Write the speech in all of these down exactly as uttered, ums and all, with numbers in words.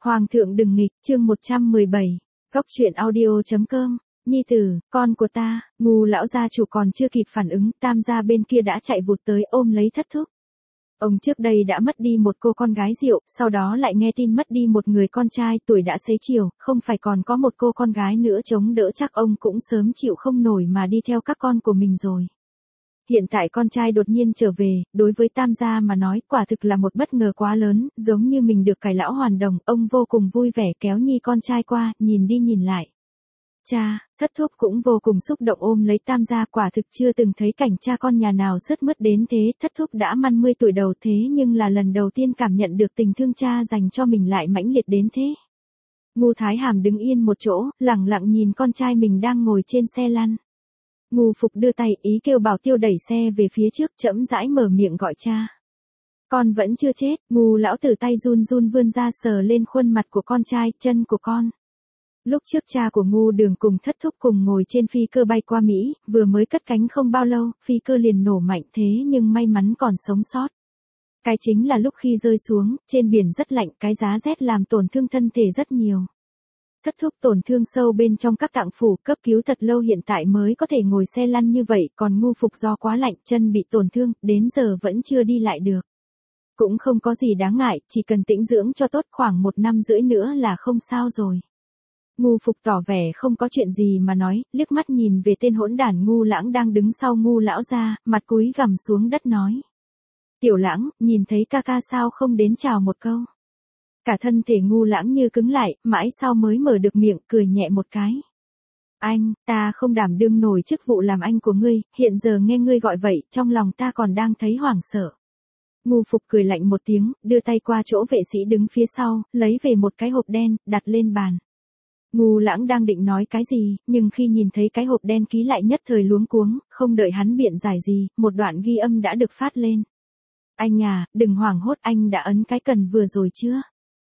Hoàng thượng đừng nghịch, chương một trăm mười bảy, góc truyện audio.com, nhi tử, con của ta, Ngu lão gia chủ còn chưa kịp phản ứng, Tam gia bên kia đã chạy vụt tới ôm lấy Thất Thúc. Ông trước đây đã mất đi một cô con gái rượu, sau đó lại nghe tin mất đi một người con trai tuổi đã xế chiều, không phải còn có một cô con gái nữa chống đỡ, chắc ông cũng sớm chịu không nổi mà đi theo các con của mình rồi. Hiện tại con trai đột nhiên trở về, đối với Tam gia mà nói quả thực là một bất ngờ quá lớn, giống như mình được cải lão hoàn đồng, ông vô cùng vui vẻ kéo nhi con trai qua, nhìn đi nhìn lại. Cha, Thất Thúc cũng vô cùng xúc động ôm lấy Tam gia, quả thực chưa từng thấy cảnh cha con nhà nào sướt mướt đến thế. Thất Thúc đã măn mươi tuổi đầu thế nhưng là lần đầu tiên cảm nhận được tình thương cha dành cho mình lại mãnh liệt đến thế. Ngu Thái Hàm đứng yên một chỗ, lặng lặng nhìn con trai mình đang ngồi trên xe lăn. Ngu Phục đưa tay ý kêu Bảo Tiêu đẩy xe về phía trước, chậm rãi mở miệng gọi cha. Con vẫn chưa chết. Ngu lão tử tay run run vươn ra sờ lên khuôn mặt của con trai, chân của con. Lúc trước cha của Ngu Đường cùng Thất Thúc cùng ngồi trên phi cơ bay qua Mỹ, vừa mới cất cánh không bao lâu, phi cơ liền nổ mạnh, thế nhưng may mắn còn sống sót. Cái chính là lúc khi rơi xuống, trên biển rất lạnh, cái giá rét làm tổn thương thân thể rất nhiều. Thất Thúc tổn thương sâu bên trong các tạng phủ, cấp cứu thật lâu hiện tại mới có thể ngồi xe lăn như vậy, còn Ngu Phục do quá lạnh, chân bị tổn thương, đến giờ vẫn chưa đi lại được. Cũng không có gì đáng ngại, chỉ cần tĩnh dưỡng cho tốt, khoảng một năm rưỡi nữa là không sao rồi. Ngu Phục tỏ vẻ không có chuyện gì mà nói, liếc mắt nhìn về tên hỗn đản Ngu Lãng đang đứng sau Ngu lão gia, mặt cúi gằm xuống đất nói. Tiểu Lãng, nhìn thấy ca ca sao không đến chào một câu. Cả thân thể Ngu Lãng như cứng lại, mãi sau mới mở được miệng, cười nhẹ một cái. Anh, ta không đảm đương nổi chức vụ làm anh của ngươi, hiện giờ nghe ngươi gọi vậy, trong lòng ta còn đang thấy hoảng sợ. Ngu Phục cười lạnh một tiếng, đưa tay qua chỗ vệ sĩ đứng phía sau, lấy về một cái hộp đen, đặt lên bàn. Ngu Lãng đang định nói cái gì, nhưng khi nhìn thấy cái hộp đen ký lại nhất thời luống cuống, không đợi hắn biện giải gì, một đoạn ghi âm đã được phát lên. Anh à, đừng hoảng hốt, anh đã ấn cái cần vừa rồi chưa?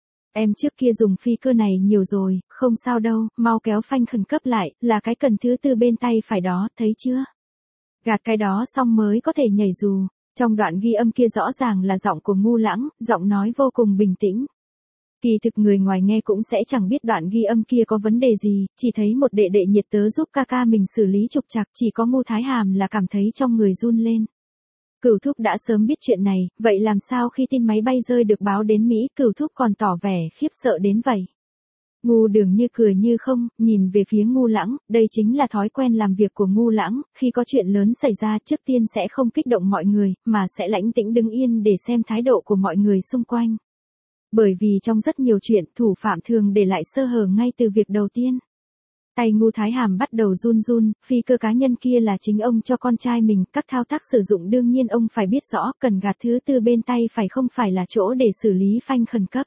Em trước kia dùng phi cơ này nhiều rồi, không sao đâu, mau kéo phanh khẩn cấp lại, là cái cần thứ tư bên tay phải đó, thấy chưa? Gạt cái đó xong mới có thể nhảy dù. Trong đoạn ghi âm kia rõ ràng là giọng của Ngu Lãng, giọng nói vô cùng bình tĩnh. Kỳ thực người ngoài nghe cũng sẽ chẳng biết đoạn ghi âm kia có vấn đề gì, chỉ thấy một đệ đệ nhiệt tớ giúp ca ca mình xử lý trục trặc, chỉ có Ngu Thái Hàm là cảm thấy trong người run lên. Cửu Thúc đã sớm biết chuyện này, vậy làm sao khi tin máy bay rơi được báo đến Mỹ, Cửu Thúc còn tỏ vẻ khiếp sợ đến vậy. Ngu Đường như cười như không, nhìn về phía Ngu Lãng, đây chính là thói quen làm việc của Ngu Lãng, khi có chuyện lớn xảy ra trước tiên sẽ không kích động mọi người, mà sẽ lãnh tĩnh đứng yên để xem thái độ của mọi người xung quanh. Bởi vì trong rất nhiều chuyện, thủ phạm thường để lại sơ hở ngay từ việc đầu tiên. Tay Ngu Thái Hàm bắt đầu run run, phi cơ cá nhân kia là chính ông cho con trai mình, các thao tác sử dụng đương nhiên ông phải biết rõ, cần gạt thứ tư bên tay phải không phải là chỗ để xử lý phanh khẩn cấp.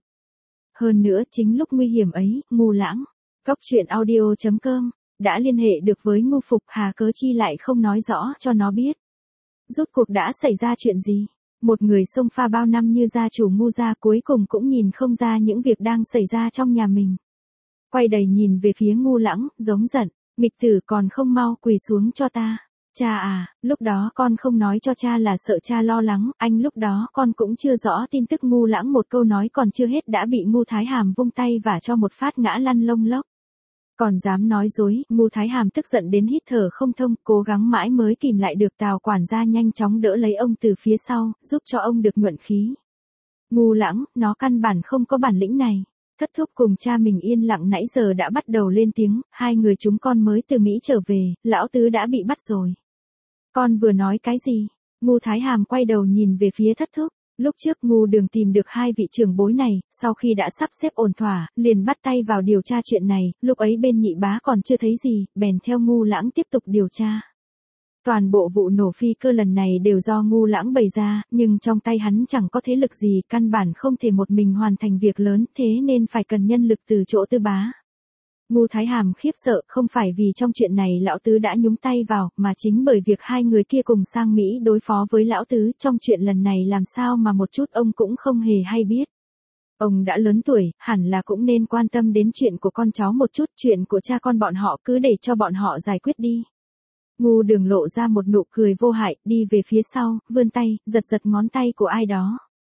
Hơn nữa, chính lúc nguy hiểm ấy, Ngu Lãng, góc truyện audio.com, đã liên hệ được với Ngu Phục, hà cớ chi lại không nói rõ cho nó biết. Rốt cuộc đã xảy ra chuyện gì? Một người xông pha bao năm như gia chủ Ngu gia cuối cùng cũng nhìn không ra những việc đang xảy ra trong nhà mình. Quay đầy nhìn về phía Ngu Lãng, giống giận, nghịch tử còn không mau quỳ xuống cho ta. Cha à, lúc đó con không nói cho cha là sợ cha lo lắng, anh lúc đó con cũng chưa rõ tin tức. Ngu Lãng một câu nói còn chưa hết đã bị Ngu Thái Hàm vung tay vả cho một phát ngã lăn lông lốc. Còn dám nói dối, Ngu Thái Hàm tức giận đến hít thở không thông, cố gắng mãi mới kìm lại được. Tào quản gia nhanh chóng đỡ lấy ông từ phía sau, giúp cho ông được nhuận khí. Ngu Lãng, nó căn bản không có bản lĩnh này. Thất Thúc cùng cha mình yên lặng nãy giờ đã bắt đầu lên tiếng, hai người chúng con mới từ Mỹ trở về, lão tứ đã bị bắt rồi. Con vừa nói cái gì? Ngu Thái Hàm quay đầu nhìn về phía Thất Thúc. Lúc trước Ngu Đường tìm được hai vị trưởng bối này, sau khi đã sắp xếp ổn thỏa, liền bắt tay vào điều tra chuyện này, lúc ấy bên nhị bá còn chưa thấy gì, bèn theo Ngu Lãng tiếp tục điều tra. Toàn bộ vụ nổ phi cơ lần này đều do Ngu Lãng bày ra, nhưng trong tay hắn chẳng có thế lực gì, căn bản không thể một mình hoàn thành việc lớn, thế nên phải cần nhân lực từ chỗ tư bá. Ngu Thái Hàm khiếp sợ, không phải vì trong chuyện này lão tứ đã nhúng tay vào, mà chính bởi việc hai người kia cùng sang Mỹ đối phó với lão tứ, trong chuyện lần này làm sao mà một chút ông cũng không hề hay biết. Ông đã lớn tuổi, hẳn là cũng nên quan tâm đến chuyện của con cháu một chút, chuyện của cha con bọn họ cứ để cho bọn họ giải quyết đi. Ngu Đường lộ ra một nụ cười vô hại, đi về phía sau, vươn tay, giật giật ngón tay của ai đó.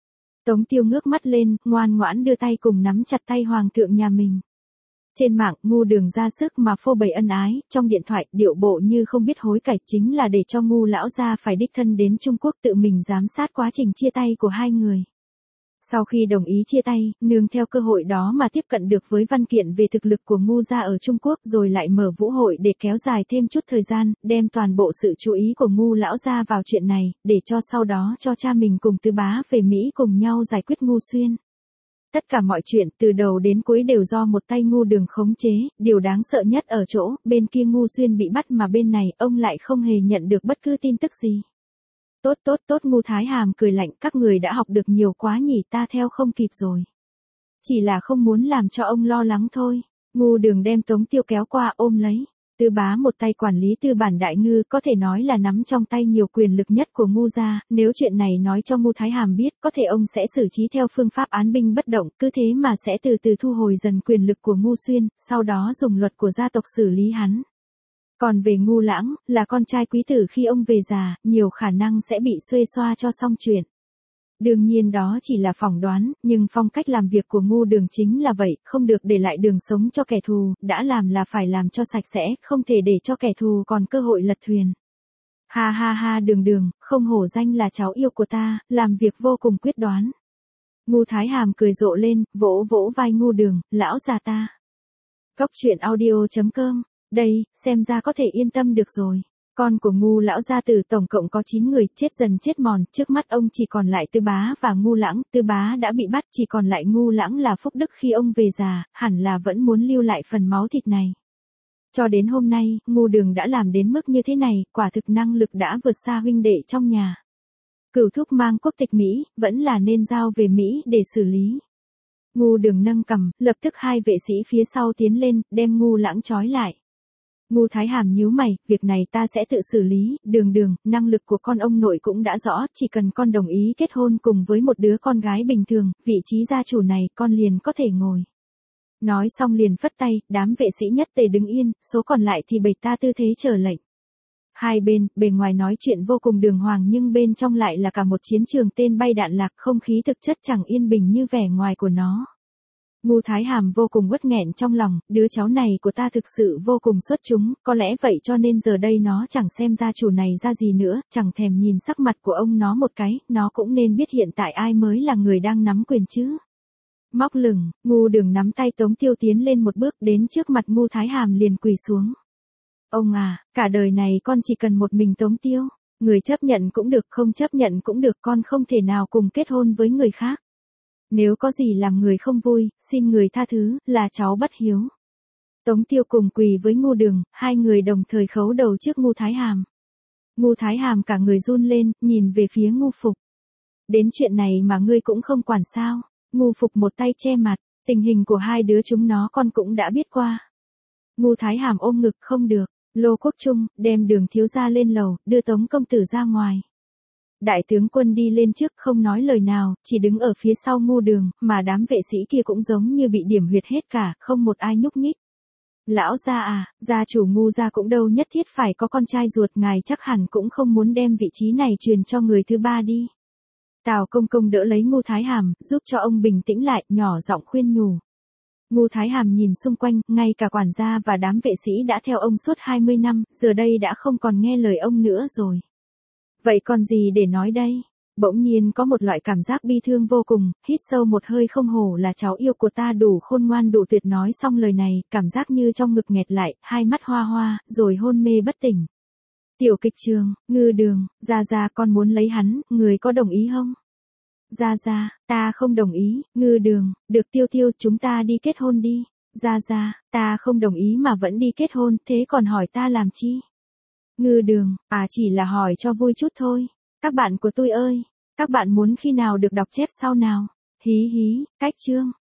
Tống Tiêu ngước mắt lên, ngoan ngoãn đưa tay cùng nắm chặt tay hoàng thượng nhà mình. Trên mạng, Ngu Đường ra sức mà phô bày ân ái, trong điện thoại, điệu bộ như không biết hối cải, chính là để cho Ngu lão gia phải đích thân đến Trung Quốc tự mình giám sát quá trình chia tay của hai người. Sau khi đồng ý chia tay, nương theo cơ hội đó mà tiếp cận được với văn kiện về thực lực của Ngu gia ở Trung Quốc, rồi lại mở vũ hội để kéo dài thêm chút thời gian, đem toàn bộ sự chú ý của Ngu lão gia vào chuyện này, để cho sau đó cho cha mình cùng Tư Bá về Mỹ cùng nhau giải quyết Ngu Xuyên. Tất cả mọi chuyện từ đầu đến cuối đều do một tay Ngu Đường khống chế, điều đáng sợ nhất ở chỗ, bên kia Ngu Xuyên bị bắt mà bên này ông lại không hề nhận được bất cứ tin tức gì. Tốt tốt tốt, Ngu Thái Hàm cười lạnh, các người đã học được nhiều quá nhỉ, ta theo không kịp rồi. Chỉ là không muốn làm cho ông lo lắng thôi. Ngu Đường đem Tống Tiêu kéo qua ôm lấy. Tư Bá một tay quản lý tư bản đại ngư, có thể nói là nắm trong tay nhiều quyền lực nhất của Ngu gia, nếu chuyện này nói cho Ngu Thái Hàm biết, có thể ông sẽ xử trí theo phương pháp án binh bất động, cứ thế mà sẽ từ từ thu hồi dần quyền lực của Ngu Xuyên, sau đó dùng luật của gia tộc xử lý hắn. Còn về Ngu Lãng, là con trai quý tử, khi ông về già, nhiều khả năng sẽ bị xuê xoa cho xong chuyện. Đương nhiên đó chỉ là phỏng đoán, nhưng phong cách làm việc của Ngu Đường chính là vậy, không được để lại đường sống cho kẻ thù, đã làm là phải làm cho sạch sẽ, không thể để cho kẻ thù còn cơ hội lật thuyền. Ha ha ha, Đường Đường, không hổ danh là cháu yêu của ta, làm việc vô cùng quyết đoán. Ngu Thái Hàm cười rộ lên, vỗ vỗ vai Ngu Đường, lão già ta. Cốc truyện audio chấm com, đây, xem ra có thể yên tâm được rồi. Con của Ngu lão gia tử tổng cộng có chín người, chết dần chết mòn, trước mắt ông chỉ còn lại Tư Bá và Ngu Lãng, Tư Bá đã bị bắt, chỉ còn lại Ngu Lãng là phúc đức khi ông về già, hẳn là vẫn muốn lưu lại phần máu thịt này. Cho đến hôm nay, Ngu Đường đã làm đến mức như thế này, quả thực năng lực đã vượt xa huynh đệ trong nhà. Cửu thúc mang quốc tịch Mỹ, vẫn là nên giao về Mỹ để xử lý. Ngu Đường nâng cằm, lập tức hai vệ sĩ phía sau tiến lên, đem Ngu Lãng trói lại. Ngu Thái Hàm nhíu mày, việc này ta sẽ tự xử lý, Đường Đường, năng lực của con ông nội cũng đã rõ, chỉ cần con đồng ý kết hôn cùng với một đứa con gái bình thường, vị trí gia chủ này con liền có thể ngồi. Nói xong liền phất tay, đám vệ sĩ nhất tề đứng yên, số còn lại thì bày ta tư thế chờ lệnh. Hai bên, bề ngoài nói chuyện vô cùng đường hoàng nhưng bên trong lại là cả một chiến trường tên bay đạn lạc, không khí thực chất chẳng yên bình như vẻ ngoài của nó. Ngu Thái Hàm vô cùng uất nghẹn trong lòng, đứa cháu này của ta thực sự vô cùng xuất chúng, có lẽ vậy cho nên giờ đây nó chẳng xem gia chủ này ra gì nữa, chẳng thèm nhìn sắc mặt của ông nó một cái, nó cũng nên biết hiện tại ai mới là người đang nắm quyền chứ. Móc lửng, Ngu Đường nắm tay Tống Tiêu tiến lên một bước, đến trước mặt Ngu Thái Hàm liền quỳ xuống. Ông à, cả đời này con chỉ cần một mình Tống Tiêu, người chấp nhận cũng được, không chấp nhận cũng được, con không thể nào cùng kết hôn với người khác. Nếu có gì làm người không vui, xin người tha thứ, là cháu bất hiếu. Tống Tiêu cùng quỳ với Ngu Đường, hai người đồng thời khấu đầu trước Ngu Thái Hàm. Ngu Thái Hàm cả người run lên, nhìn về phía Ngu Phục. Đến chuyện này mà ngươi cũng không quản sao? Ngu Phục một tay che mặt, tình hình của hai đứa chúng nó con cũng đã biết qua. Ngu Thái Hàm ôm ngực, không được. Lô Quốc Trung, đem Đường thiếu gia lên lầu, đưa Tống công tử ra ngoài. Đại tướng quân đi lên trước không nói lời nào, chỉ đứng ở phía sau Ngu Đường, mà đám vệ sĩ kia cũng giống như bị điểm huyệt hết cả, không một ai nhúc nhích. Lão gia à, gia chủ Ngu gia cũng đâu nhất thiết phải có con trai ruột, ngài chắc hẳn cũng không muốn đem vị trí này truyền cho người thứ ba đi. Tào Công Công đỡ lấy Ngu Thái Hàm, giúp cho ông bình tĩnh lại, nhỏ giọng khuyên nhủ. Ngu Thái Hàm nhìn xung quanh, ngay cả quản gia và đám vệ sĩ đã theo ông suốt hai mươi năm, giờ đây đã không còn nghe lời ông nữa rồi. Vậy còn gì để nói đây? Bỗng nhiên có một loại cảm giác bi thương vô cùng, hít sâu một hơi, không hổ là cháu yêu của ta, đủ khôn ngoan đủ tuyệt. Nói xong lời này, cảm giác như trong ngực nghẹt lại, hai mắt hoa hoa, rồi hôn mê bất tỉnh. Tiểu kịch trường, Ngư Đường, Gia Gia con muốn lấy hắn, người có đồng ý không? Gia Gia, ta không đồng ý. Ngư Đường, được Tiêu Tiêu, chúng ta đi kết hôn đi. Gia Gia, ta không đồng ý mà vẫn đi kết hôn, thế còn hỏi ta làm chi? Ngư Đường, à chỉ là hỏi cho vui chút thôi. Các bạn của tôi ơi, các bạn muốn khi nào được đọc chép sau nào? Hí hí, cách chương.